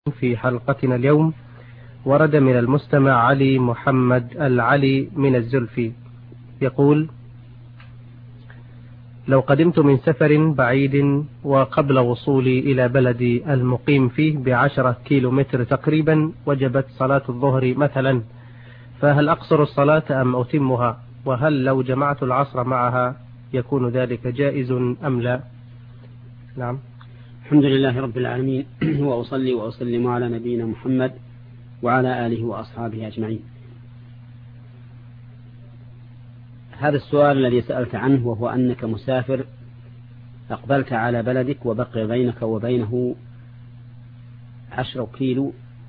في حلقتنا اليوم ورد من المستمع علي محمد العلي من الزلفي يقول: لو قدمت من سفر بعيد وقبل وصولي إلى بلدي المقيم فيه ب10 كيلومتر تقريبا وجبت صلاة الظهر مثلا، فهل أقصر الصلاة أم أتمها؟ وهل لو جمعت العصر معها يكون ذلك جائز أم لا؟ نعم. الحمد لله رب العالمين، وأصلي وأسلم على نبينا محمد وعلى آله وأصحابه أجمعين. هذا السؤال الذي سألت عنه، وهو أنك مسافر أقبلت على بلدك وبقي بينك وبينه 10 كيلو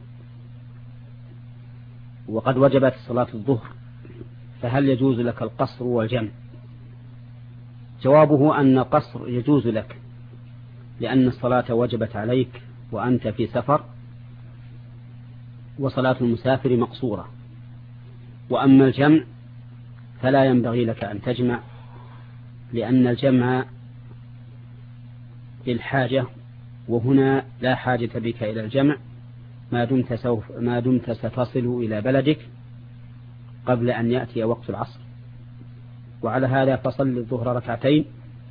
وقد وجبت صلاة الظهر، فهل يجوز لك القصر والجمع؟ جوابه أن القصر يجوز لك، لأن الصلاة وجبت عليك وأنت في سفر، وصلاة المسافر مقصورة. وأما الجمع فلا ينبغي لك أن تجمع، لأن الجمع للحاجة، وهنا لا حاجة بك إلى الجمع ما دمت ستصل إلى بلدك قبل أن يأتي وقت العصر. وعلى هذا فصل الظهر ركعتين،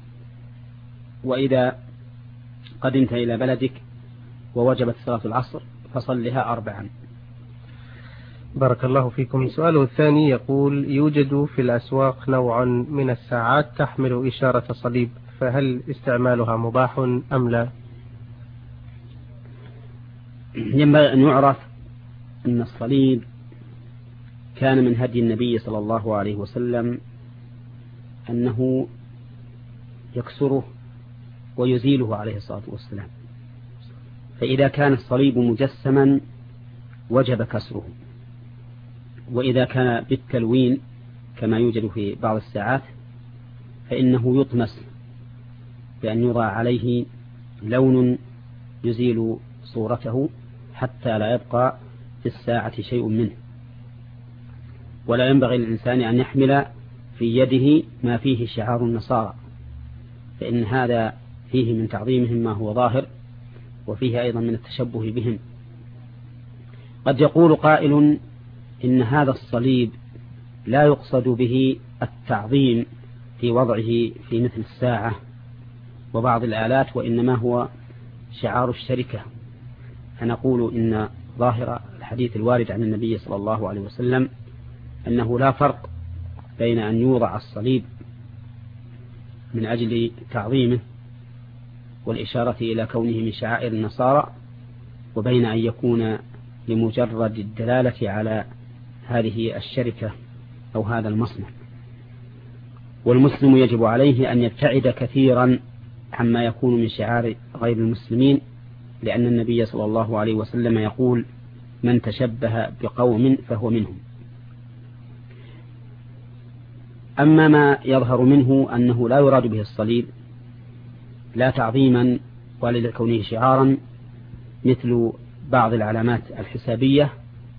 وإذا قدمت إلى بلدك ووجبت صلاة العصر فصلها 4. بارك الله فيكم. سؤاله الثاني يقول: يوجد في الأسواق نوع من الساعات تحمل إشارة صليب، فهل استعمالها مباح أم لا؟ ينبغي أن يعرف أن الصليب كان من هدي النبي صلى الله عليه وسلم أنه يكسره ويزيله عليه الصلاة والسلام، فإذا كان الصليب مجسما وجب كسره، وإذا كان بالتلوين كما يوجد في بعض الساعات فإنه يطمس بأن يضع عليه لون يزيل صورته حتى لا يبقى في الساعة شيء منه. ولا ينبغي للإنسان أن يحمل في يده ما فيه شعار النصارى، فإن هذا فيه من تعظيمهم ما هو ظاهر، وفيه أيضا من التشبه بهم. قد يقول قائل إن هذا الصليب لا يقصد به التعظيم في وضعه في مثل الساعة وبعض الآلات، وإنما هو شعار الشركة. فنقول إن ظاهر الحديث الوارد عن النبي صلى الله عليه وسلم أنه لا فرق بين أن يوضع الصليب من أجل تعظيمه والإشارة إلى كونه من شعائر النصارى، وبين أن يكون لمجرد الدلالة على هذه الشركة أو هذا المصنع. والمسلم يجب عليه أن يبتعد كثيرا عما يكون من شعار غير المسلمين، لأن النبي صلى الله عليه وسلم يقول: من تشبه بقوم فهو منهم. أما ما يظهر منه أنه لا يراد به الصليب لا تعظيما ولا لكونه شعارا، مثل بعض العلامات الحسابية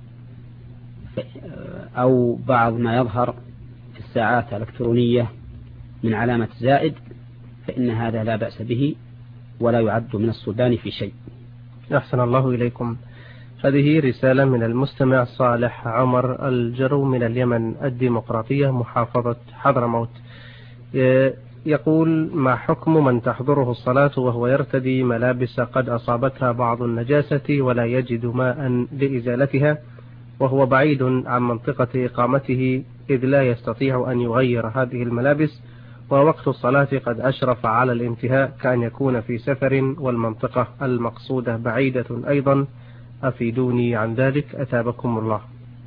أو بعض ما يظهر في الساعات الإلكترونية من علامة زائد، فإن هذا لا بأس به ولا يعد من الصلبان في شيء. أحسن الله إليكم. هذه رسالة من المستمع صالح عمر الجرو من اليمن الديمقراطية محافظة حضرموت، يقول: ما حكم من تحضره الصلاة وهو يرتدي ملابس قد أصابتها بعض النجاسة ولا يجد ماء لإزالتها، وهو بعيد عن منطقة إقامته، إذ لا يستطيع أن يغير هذه الملابس، ووقت الصلاة قد أشرف على الانتهاء، كأن يكون في سفر والمنطقة المقصودة بعيدة أيضا، أفيدوني عن ذلك أتابكم الله.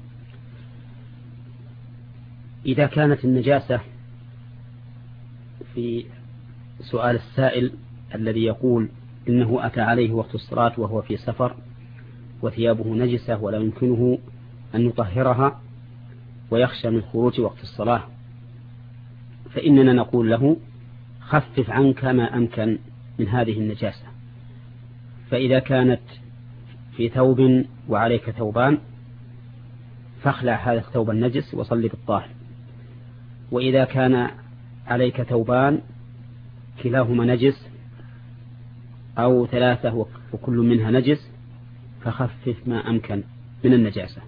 إذا كانت النجاسة في سؤال السائل الذي يقول إنه أتى عليه وقت الصلاة وهو في سفر وثيابه نجسة ولا يمكنه أن يطهرها ويخشى من خروج وقت الصلاة، فإننا نقول له: خفف عنك ما أمكن من هذه النجاسة. فإذا كانت في ثوب وعليك ثوبان فاخلع هذا الثوب النجس وصلي بالطاهر. وإذا كان عليك ثوبان كلاهما نجس أو 3 وكل منها نجس فخفف ما أمكن من النجاسة.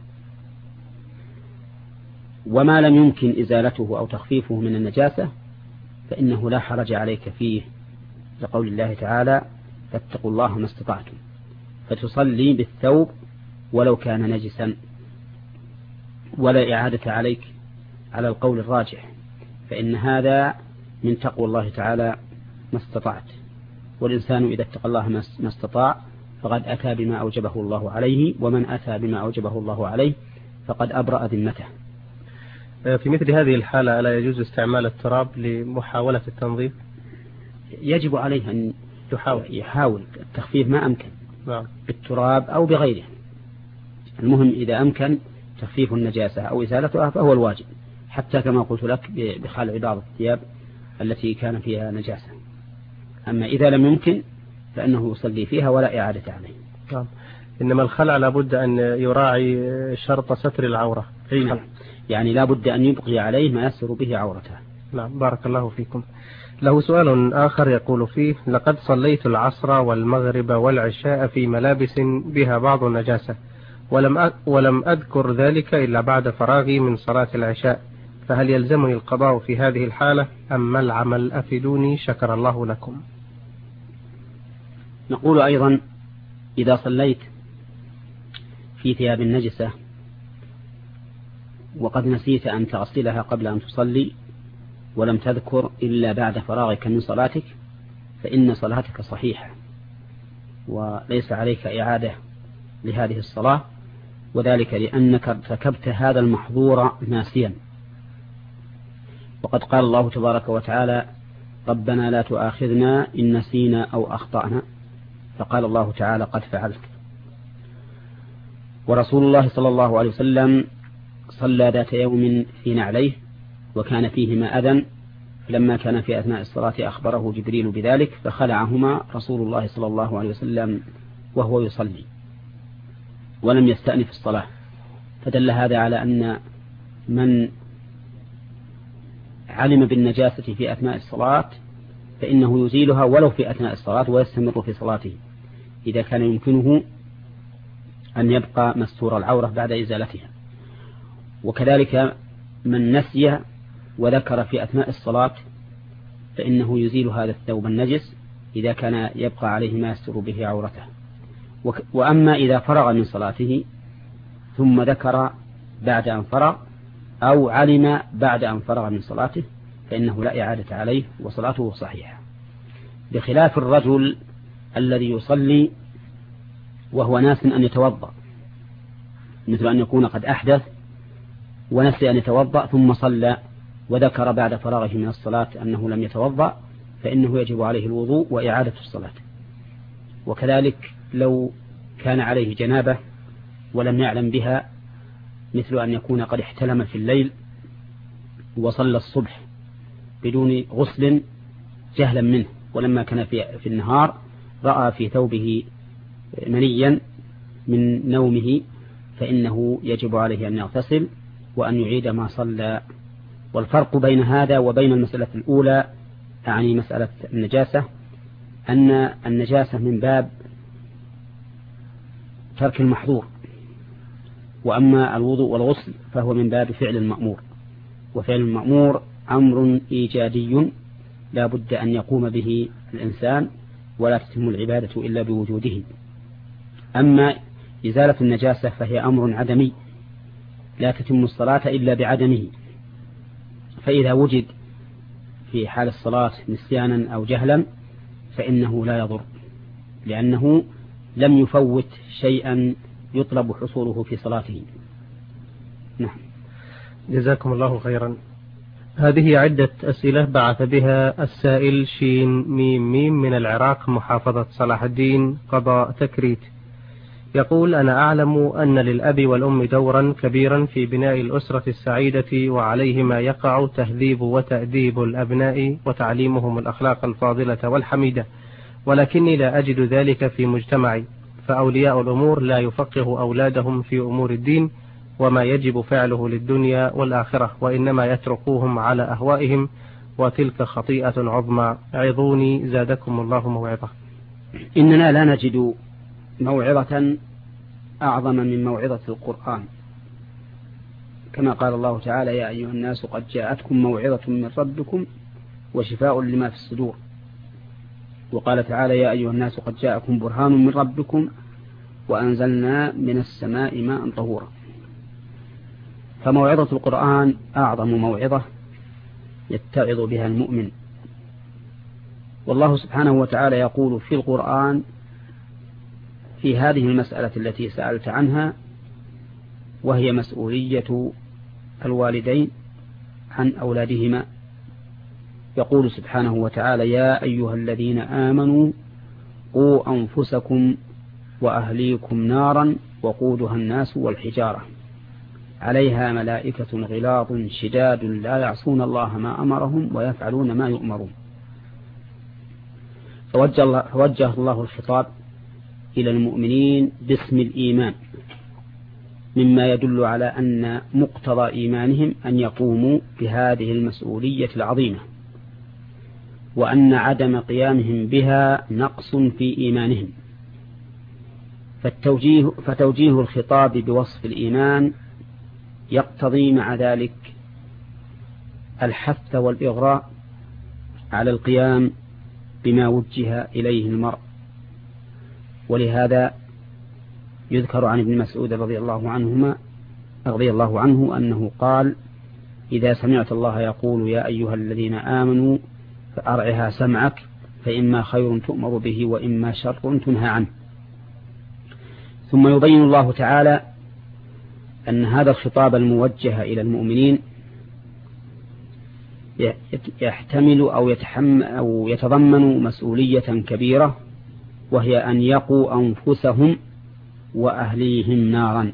وما لم يمكن إزالته أو تخفيفه من النجاسة فإنه لا حرج عليك فيه، لقول الله تعالى: فاتقوا الله ما استطعتم، فتصلي بالثوب ولو كان نجسا، ولا إعادة عليك على القول الراجح، فإن هذا من تقوى الله تعالى ما استطعت، والإنسان إذا اتقى الله ما استطاع فقد أتى بما أوجبه الله عليه، ومن أتى بما أوجبه الله عليه فقد أبرأ ذمته. في مثل هذه الحالة ألا يجوز استعمال التراب لمحاولة التنظيف؟ يجب عليه أن يحاول التخفيف ما أمكن، نعم، بالتراب أو بغيره. المهم إذا أمكن تخفيف النجاسة أو إزالتها فهو الواجب، حتى كما قلت لك بخلع بعض الثياب التي كان فيها نجاسة. أما إذا لم يمكن فإنه يصلي فيها ولا إعادة عليه. نعم. إنما الخلع لابد أن يراعي شرط ستر العورة. نعم. يعني لابد أن يبقي عليه ما يستر به عورته. نعم، بارك الله فيكم. له سؤال آخر يقول فيه: لقد صليت العصر والمغرب والعشاء في ملابس بها بعض النجاسة، ولم أذكر ذلك إلا بعد فراغي من صلاة العشاء، فهل يلزمني القضاء في هذه الحالة أم ما العمل؟ أفيدوني، شكر الله لكم. نقول أيضا: إذا صليت في ثياب النجسة وقد نسيت أن تغسلها قبل أن تصلي ولم تذكر إلا بعد فراغك من صلاتك فإن صلاتك صحيحة وليس عليك إعادة لهذه الصلاة، وذلك لأنك ارتكبت هذا المحظور ناسيا. وقد قال الله تبارك وتعالى: ربنا لا تؤاخذنا إن نسينا أو أخطأنا، فقال الله تعالى: قد فعلت. ورسول الله صلى الله عليه وسلم صلى ذات يوم في نعليه وكان فيهما أذى، لما كان في أثناء الصلاة أخبره جبريل بذلك فخلعهما رسول الله صلى الله عليه وسلم وهو يصلي ولم يستأنف الصلاة، فدل هذا على أن من علم بالنجاسة في أثناء الصلاة فإنه يزيلها ولو في أثناء الصلاة ويستمر في صلاته إذا كان يمكنه أن يبقى مستور العورة بعد إزالتها. وكذلك من نسي وذكر في أثناء الصلاة فإنه يزيل هذا الثوب النجس إذا كان يبقى عليه ما يستر به عورته. وأما إذا فرغ من صلاته ثم ذكر بعد أن فرغ أو علم بعد أن فرغ من صلاته فإنه لا إعادة عليه وصلاته صحيحة، بخلاف الرجل الذي يصلي وهو ناس أن يتوضأ، مثل أن يكون قد أحدث ونسي أن يتوضأ ثم صلى وذكر بعد فراغه من الصلاة أنه لم يتوضأ فإنه يجب عليه الوضوء وإعادة الصلاة. وكذلك لو كان عليه جنابة ولم يعلم بها، مثل أن يكون قد احتلم في الليل وصلى الصبح بدون غسل جهلا منه، ولما كان في النهار رأى في ثوبه منيا من نومه فإنه يجب عليه أن يغتسل وأن يعيد ما صلى. والفرق بين هذا وبين المسألة الأولى يعني مسألة النجاسة أن النجاسة من باب ترك المحظور، وأما الوضوء والغسل فهو من باب فعل المأمور، وفعل المأمور أمر إيجادي لا بد أن يقوم به الإنسان ولا تتم العبادة إلا بوجوده. أما إزالة النجاسة فهي أمر عدمي لا تتم الصلاة إلا بعدمه، فإذا وجد في حال الصلاة نسيانا أو جهلا فإنه لا يضر لأنه لم يفوت شيئا يطلب حصوله في صلاته. نعم. جزاكم الله خيرا. هذه عدة أسئلة بعث بها السائل شين ميم ميم من العراق محافظة صلاح الدين قضاء تكريت. يقول: أنا أعلم أن للأب والأم دورا كبيرا في بناء الأسرة السعيدة، وعليهما يقع تهذيب وتأديب الأبناء وتعليمهم الأخلاق الفاضلة والحميدة، ولكني لا أجد ذلك في مجتمعي، فأولياء الأمور لا يفقه أولادهم في أمور الدين وما يجب فعله للدنيا والآخرة، وإنما يتركوهم على أهوائهم، وتلك خطيئة عظمى. عظوني زادكم الله موعظة. إننا لا نجد موعظة أعظم من موعظة القرآن، كما قال الله تعالى: يا أيها الناس قد جاءتكم موعظة من ربكم وشفاء لما في الصدور. وقال تعالى: يا أيها الناس قد جاءكم برهان من ربكم وأنزلنا من السماء ماء طهورا. فموعظة القرآن أعظم موعظة يتعظ بها المؤمن. والله سبحانه وتعالى يقول في القرآن في هذه المسألة التي سألت عنها، وهي مسؤولية الوالدين عن أولادهما، يقول سبحانه وتعالى: يا أيها الذين آمنوا قوا أنفسكم وأهليكم نارا وقودها الناس والحجارة عليها ملائكة غلاظ شداد لا يعصون الله ما أمرهم ويفعلون ما يؤمرون. فوجه الله الخطاب إلى المؤمنين باسم الإيمان، مما يدل على أن مقتضى إيمانهم أن يقوموا بهذه المسؤولية العظيمة، وأن عدم قيامهم بها نقص في إيمانهم. فتوجيه الخطاب بوصف الإيمان يقتضي مع ذلك الحث والإغراء على القيام بما وجه إليه المرء. ولهذا يذكر عن ابن مسعود رضي الله عنه أنه قال: إذا سمعت الله يقول يا أيها الذين آمنوا فأرعها سمعك، فإما خير تؤمر به وإما شر تنهى عنه. ثم يبين الله تعالى أن هذا الخطاب الموجه إلى المؤمنين يحتمل أو يتضمن مسؤولية كبيرة، وهي أن يقوا أنفسهم وأهليهم نارا.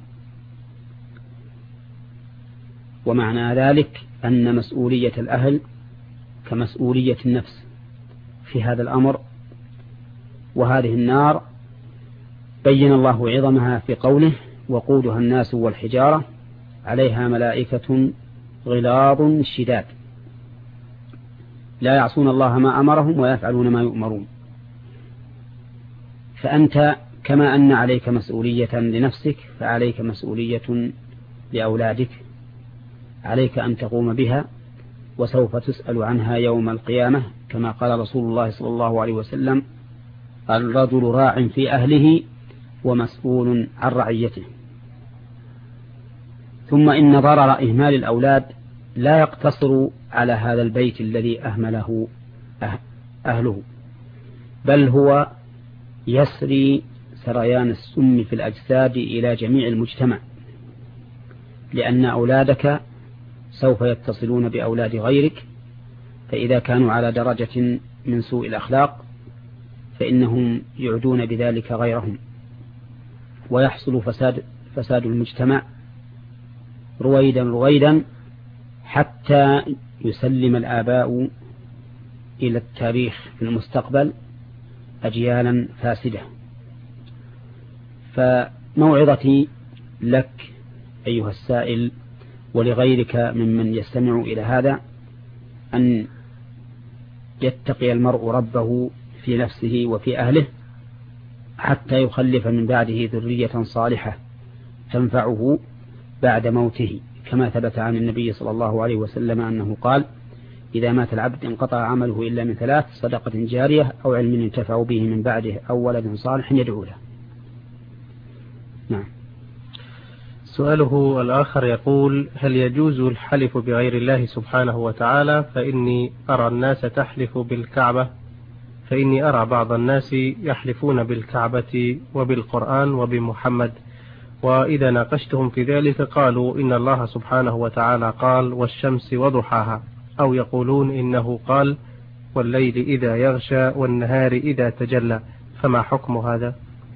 ومعنى ذلك أن مسؤولية الأهل كمسؤولية النفس في هذا الأمر. وهذه النار بين الله عظمها في قوله: وقودها الناس والحجارة عليها ملائكة غلاظ شداد لا يعصون الله ما أمرهم ويفعلون ما يؤمرون. فأنت كما أن عليك مسؤولية لنفسك فعليك مسؤولية لأولادك، عليك أن تقوم بها، وسوف تسأل عنها يوم القيامة، كما قال رسول الله صلى الله عليه وسلم: الرجل راع في أهله ومسؤول عن رعيته. ثم إن ضرر إهمال الأولاد لا يقتصر على هذا البيت الذي أهمله أهله، بل هو يسري سريان السم في الأجساد إلى جميع المجتمع، لأن أولادك سوف يتصلون بأولاد غيرك، فإذا كانوا على درجة من سوء الأخلاق فإنهم يعدون بذلك غيرهم، ويحصل فساد المجتمع رويدا حتى يسلم الآباء إلى التاريخ في المستقبل أجيالا فاسدة. فموعظتي لك أيها السائل ولغيرك ممن يستمع إلى هذا أن يتقي المرء ربه في نفسه وفي أهله، حتى يخلف من بعده ذرية صالحة تنفعه بعد موته، كما ثبت عن النبي صلى الله عليه وسلم أنه قال: إذا مات العبد انقطع عمله إلا من 3: صدقة جارية أو علم ينتفع به من بعده أو ولد صالح يدعو له. نعم. سؤاله الآخر يقول: هل يجوز الحلف بغير الله سبحانه وتعالى؟ فإني أرى بعض الناس يحلفون بالكعبة وبالقرآن وبمحمد، وإذا ناقشتهم في ذلك قالوا إن الله سبحانه وتعالى قال: والشمس وضحاها، أو يقولون إنه قال: والليل إذا يغشى والنهار إذا تجلى، فما حكم هذا؟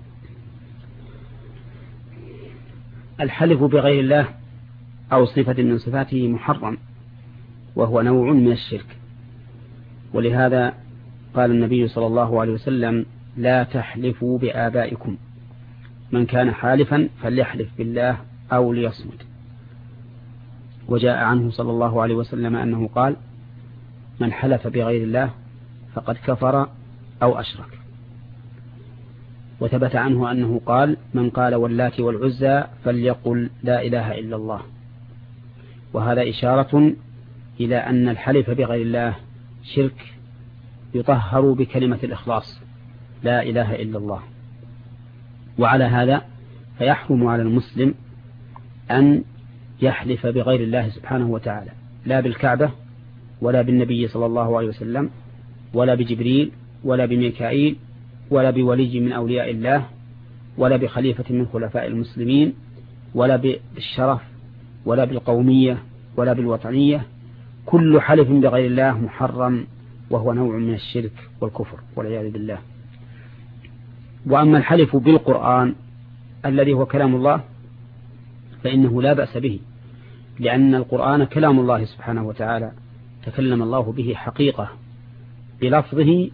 الحلف بغير الله أو صفة من صفاته محرم، وهو نوع من الشرك. ولهذا قال النبي صلى الله عليه وسلم: لا تحلفوا بآبائكم، من كان حالفا فليحلف بالله أو ليصمت. وجاء عنه صلى الله عليه وسلم أنه قال: من حلف بغير الله فقد كفر أو أشرك. وثبت عنه أنه قال: من قال واللات والعزى فليقل لا إله إلا الله. وهذا إشارة إلى أن الحلف بغير الله شرك يطهر بكلمة الإخلاص لا إله إلا الله. وعلى هذا فيحرم على المسلم أن يحلف بغير الله سبحانه وتعالى، لا بالكعبة ولا بالنبي صلى الله عليه وسلم ولا بجبريل ولا بميكائيل ولا بولي من أولياء الله ولا بخليفة من خلفاء المسلمين ولا بالشرف ولا بالقومية ولا بالوطنية. كل حلف بغير الله محرم، وهو نوع من الشرك والكفر والعياذ بالله. وأما الحلف بالقرآن الذي هو كلام الله فإنه لا بأس به، لأن القرآن كلام الله سبحانه وتعالى، تكلم الله به حقيقة بلفظه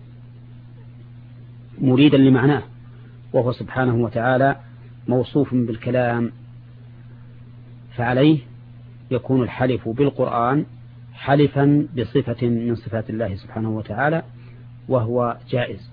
مريدا لمعناه، وهو سبحانه وتعالى موصوف بالكلام، فعليه يكون الحلف بالقرآن حلفا بصفة من صفات الله سبحانه وتعالى، وهو جائز.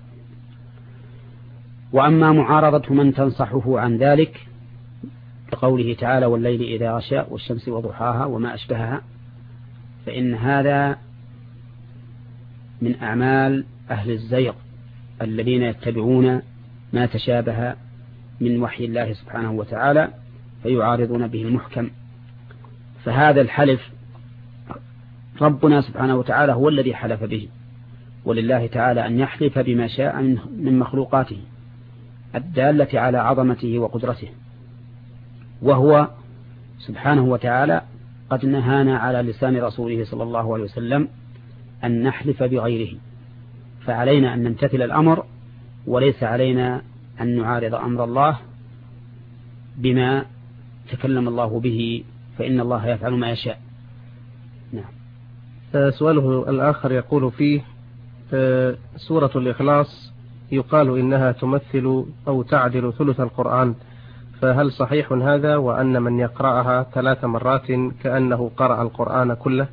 وأما معارضة من تنصحه عن ذلك بقوله تعالى: والليل إذا غشى والشمس وضحاها وما أشبهها، فإن هذا من أعمال أهل الزيغ الذين يتبعون ما تشابه من وحي الله سبحانه وتعالى فيعارضون به المحكم. فهذا الحلف ربنا سبحانه وتعالى هو الذي حلف به، ولله تعالى أن يحلف بما شاء من مخلوقاته الدالة على عظمته وقدرته، وهو سبحانه وتعالى قد نهانا على لسان رسوله صلى الله عليه وسلم أن نحلف بغيره، فعلينا أن نمتثل الأمر، وليس علينا أن نعارض أمر الله بما تكلم الله به، فإن الله يفعل ما يشاء. نعم. سؤاله الآخر يقول فيه: سورة الإخلاص يقال إنها تمثل أو تعدل ثلث القرآن، فهل صحيح هذا، وأن من يقرأها 3 مرات كأنه قرأ القرآن كله؟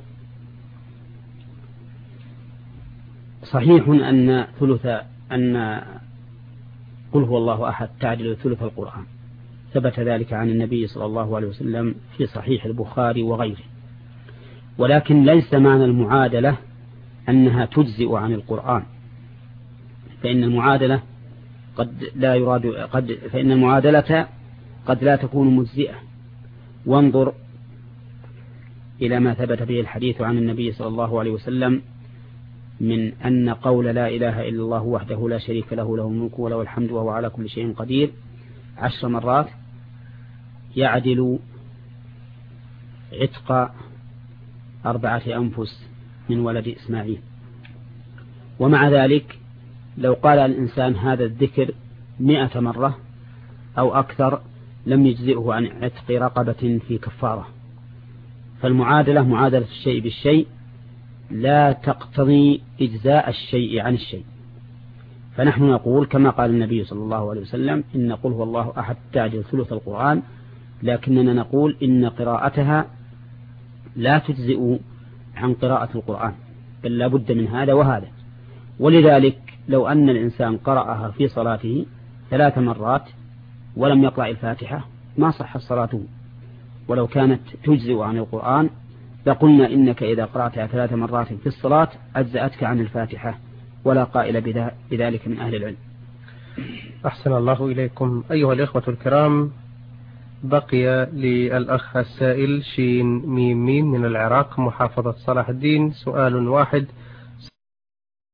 صحيح أن قل هو الله أحد تعدل ثلث القرآن، ثبت ذلك عن النبي صلى الله عليه وسلم في صحيح البخاري وغيره، ولكن ليس معنى المعادلة أنها تجزئ عن القرآن، فإن المعادلة قد لا تكون مجزئة. وانظر إلى ما ثبت به الحديث عن النبي صلى الله عليه وسلم من أن قول لا إله إلا الله وحده لا شريك له، له الملك وله الحمد وهو على كل شيء قدير 10 مرات يعدل عتق 4 أنفس من ولد إسماعيل. ومع ذلك لو قال الإنسان هذا الذكر 100 مرة أو أكثر لم يجزئه عن عتق رقبة في كفارة. فالمعادلة معادلة الشيء بالشيء لا تقتضي إجزاء الشيء عن الشيء. فنحن نقول كما قال النبي صلى الله عليه وسلم: إن قل هو الله أحد تعدل ثلث القرآن، لكننا نقول إن قراءتها لا تجزئ عن قراءة القرآن، بل لا بد من هذا وهذا. ولذلك لو أن الإنسان قرأها في صلاته 3 مرات ولم يقرأ الفاتحة ما صح صلاته، ولو كانت تجزئ عن القرآن لقلنا إنك إذا قرأتها 3 مرات في الصلاة أجزأتك عن الفاتحة، ولا قائل بذلك من أهل العلم. أحسن الله إليكم. أيها الإخوة الكرام، بقي للأخ السائل شين ميم من العراق محافظة صلاح الدين سؤال واحد